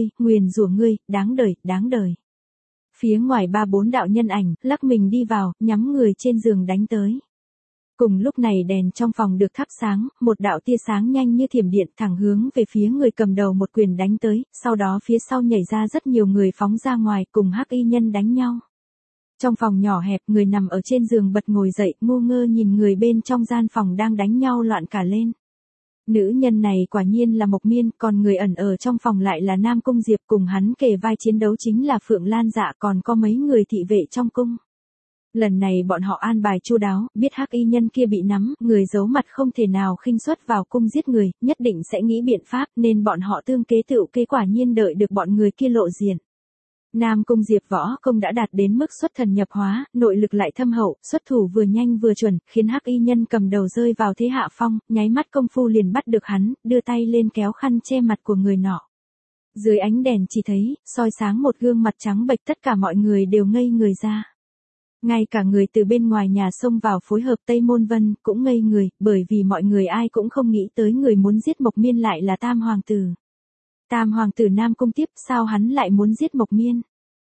rủa ngươi, đáng đời, đáng đời. Phía ngoài 3-4 đạo nhân ảnh, lắc mình đi vào, nhắm người trên giường đánh tới. Cùng lúc này đèn trong phòng được thắp sáng, một đạo tia sáng nhanh như thiểm điện thẳng hướng về phía người cầm đầu một quyền đánh tới, sau đó phía sau nhảy ra rất nhiều người phóng ra ngoài cùng hắc y nhân đánh nhau. Trong phòng nhỏ hẹp, người nằm ở trên giường bật ngồi dậy, ngu ngơ nhìn người bên trong gian phòng đang đánh nhau loạn cả lên. Nữ nhân này quả nhiên là Mộc Miên, còn người ẩn ở trong phòng lại là Nam Cung Diệp, cùng hắn kề vai chiến đấu chính là Phượng Lan Dạ, còn có mấy người thị vệ trong cung. Lần này bọn họ an bài chu đáo, biết hắc y nhân kia bị nắm, người giấu mặt không thể nào khinh suất vào cung giết người, nhất định sẽ nghĩ biện pháp, nên bọn họ tương kế tựu kế, quả nhiên đợi được bọn người kia lộ diện. Nam Cung Diệp võ công đã đạt đến mức xuất thần nhập hóa, nội lực lại thâm hậu, xuất thủ vừa nhanh vừa chuẩn, khiến hắc y nhân cầm đầu rơi vào thế hạ phong, nháy mắt công phu liền bắt được hắn, đưa tay lên kéo khăn che mặt của người nọ. Dưới ánh đèn chỉ thấy, soi sáng một gương mặt trắng bệch, tất cả mọi người đều ngây người ra. Ngay cả người từ bên ngoài nhà xông vào phối hợp Tây Môn Vân cũng ngây người, bởi vì mọi người ai cũng không nghĩ tới người muốn giết Mộc Miên lại là Tam Hoàng tử. Tam Hoàng tử Nam Cung Tiếp, sao hắn lại muốn giết Mộc Miên?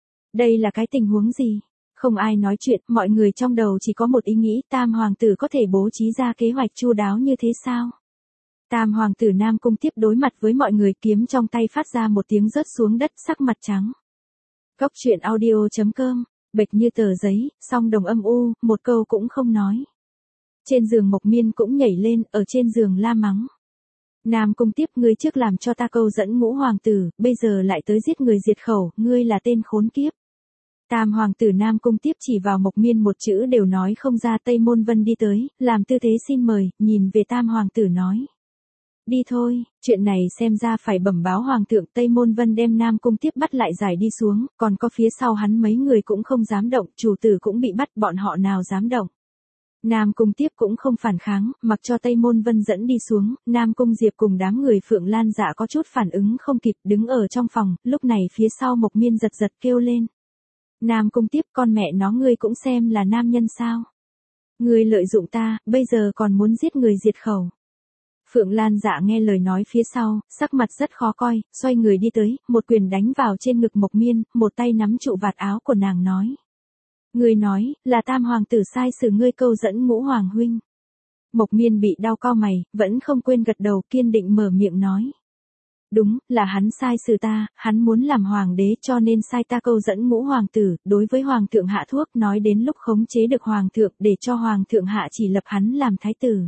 Đây là cái tình huống gì? Không ai nói chuyện, mọi người trong đầu chỉ có một ý nghĩ, Tam Hoàng tử có thể bố trí ra kế hoạch chu đáo như thế sao? Tam Hoàng tử Nam Cung Tiếp đối mặt với mọi người, kiếm trong tay phát ra một tiếng rớt xuống đất, sắc mặt trắng. Cốc truyện audio.com, bệch như tờ giấy, song đồng âm u, một câu cũng không nói. Trên giường Mộc Miên cũng nhảy lên, ở trên giường la mắng. Nam Cung Tiếp, ngươi trước làm cho ta câu dẫn Ngũ Hoàng tử, bây giờ lại tới giết người diệt khẩu, ngươi là tên khốn kiếp. Tam Hoàng tử Nam Cung Tiếp chỉ vào Mộc Miên một chữ đều nói không ra. Tây Môn Vân đi tới, làm tư thế xin mời, nhìn về Tam Hoàng tử nói. Đi thôi, chuyện này xem ra phải bẩm báo Hoàng thượng. Tây Môn Vân đem Nam Cung Tiếp bắt lại giải đi xuống, còn có phía sau hắn mấy người cũng không dám động, chủ tử cũng bị bắt, bọn họ nào dám động. Nam Cung Tiếp cũng không phản kháng, mặc cho Tây Môn Vân dẫn đi xuống. Nam Cung Diệp cùng đám người Phượng Lan Dạ có chút phản ứng không kịp, đứng ở trong phòng, lúc này phía sau Mộc Miên giật giật kêu lên. Nam Cung Tiếp, con mẹ nó, ngươi cũng xem là nam nhân sao? Ngươi lợi dụng ta, bây giờ còn muốn giết người diệt khẩu. Phượng Lan Dạ nghe lời nói phía sau, sắc mặt rất khó coi, xoay người đi tới, một quyền đánh vào trên ngực Mộc Miên, một tay nắm trụ vạt áo của nàng nói. Ngươi nói, là Tam Hoàng tử sai sử ngươi câu dẫn Ngũ Hoàng huynh. Mộc Miên bị đau cau mày, vẫn không quên gật đầu, kiên định mở miệng nói. Đúng, là hắn sai sử ta, hắn muốn làm hoàng đế cho nên sai ta câu dẫn Ngũ Hoàng tử, đối với Hoàng thượng hạ thuốc, nói đến lúc khống chế được Hoàng thượng để cho Hoàng thượng hạ chỉ lập hắn làm thái tử.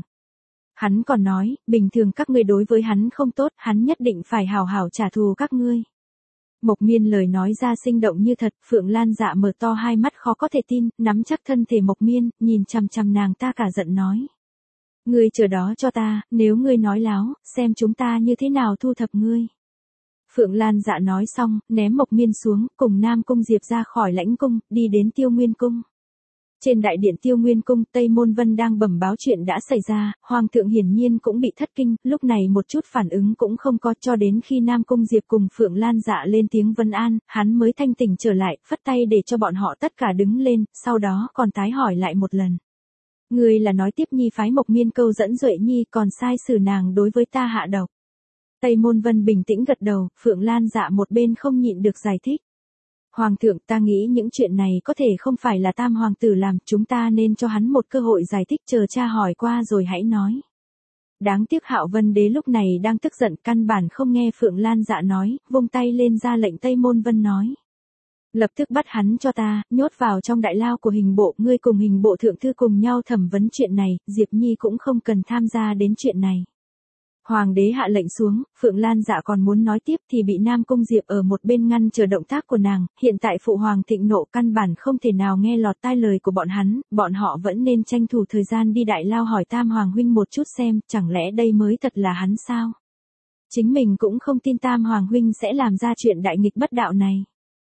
Hắn còn nói, bình thường các ngươi đối với hắn không tốt, hắn nhất định phải hào hào trả thù các ngươi. Mộc Miên lời nói ra sinh động như thật, Phượng Lan Dạ mở to hai mắt khó có thể tin, nắm chắc thân thể Mộc Miên, nhìn chằm chằm nàng ta cả giận nói. Ngươi chờ đó cho ta, nếu ngươi nói láo, xem chúng ta như thế nào thu thập ngươi. Phượng Lan Dạ nói xong, ném Mộc Miên xuống, cùng Nam Cung Diệp ra khỏi lãnh cung, đi đến Tiêu Nguyên cung. Trên đại điện Tiêu Nguyên cung, Tây Môn Vân đang bẩm báo chuyện đã xảy ra, Hoàng thượng hiển nhiên cũng bị thất kinh, lúc này một chút phản ứng cũng không có, cho đến khi Nam Cung Diệp cùng Phượng Lan Dạ lên tiếng vân an, hắn mới thanh tỉnh trở lại, phất tay để cho bọn họ tất cả đứng lên, sau đó còn tái hỏi lại một lần. Ngươi là nói Tiếp Nhi phái Mộc Miên câu dẫn Duệ Nhi, còn sai sử nàng đối với ta hạ độc. Tây Môn Vân bình tĩnh gật đầu, Phượng Lan Dạ một bên không nhịn được giải thích. Hoàng thượng, ta nghĩ những chuyện này có thể không phải là Tam Hoàng tử làm, chúng ta nên cho hắn một cơ hội giải thích, chờ cha hỏi qua rồi hãy nói. Đáng tiếc Hạo Vân Đế lúc này đang tức giận, căn bản không nghe Phượng Lan Dạ nói, vung tay lên ra lệnh. Tây Môn Vân nói. Lập tức bắt hắn cho ta, nhốt vào trong đại lao của hình bộ, ngươi cùng hình bộ thượng thư cùng nhau thẩm vấn chuyện này, Diệp Nhi cũng không cần tham gia đến chuyện này. Hoàng đế hạ lệnh xuống, Phượng Lan Dạ còn muốn nói tiếp thì bị Nam Cung Diệp ở một bên ngăn chờ động tác của nàng, hiện tại phụ hoàng thịnh nộ căn bản không thể nào nghe lọt tai lời của bọn hắn, bọn họ vẫn nên tranh thủ thời gian đi đại lao hỏi Tam Hoàng huynh một chút xem, chẳng lẽ đây mới thật là hắn sao? Chính mình cũng không tin Tam Hoàng huynh sẽ làm ra chuyện đại nghịch bất đạo này.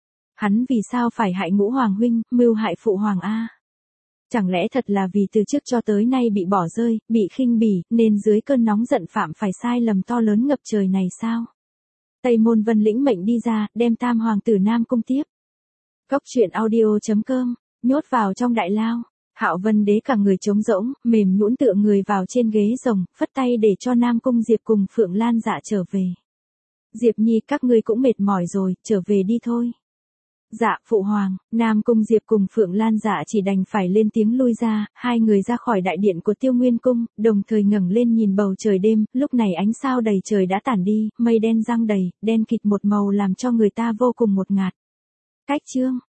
Hắn vì sao phải hại Ngũ Hoàng huynh, mưu hại phụ hoàng a? Chẳng lẽ thật là vì từ trước cho tới nay bị bỏ rơi, bị khinh bỉ, nên dưới cơn nóng giận phạm phải sai lầm to lớn ngập trời này sao? Tây Môn Vân lĩnh mệnh đi ra, đem Tam Hoàng tử Nam Cung Tiếp. Cốc truyện audio.com, nhốt vào trong đại lao. Hạo Vân Đế cả người trống rỗng, mềm nhũn tựa người vào trên ghế rồng, phất tay để cho Nam Cung Diệp cùng Phượng Lan Dạ trở về. Diệp Nhi, các ngươi cũng mệt mỏi rồi, trở về đi thôi. Dạ, phụ hoàng. Nam Cung Diệp cùng Phượng Lan Dạ chỉ đành phải lên tiếng lui ra, hai người ra khỏi đại điện của Tiêu Nguyên cung, đồng thời ngẩng lên nhìn bầu trời đêm, lúc này ánh sao đầy trời đã tản đi, mây đen giăng đầy, đen kịt một màu làm cho người ta vô cùng ngột ngạt. Cách chương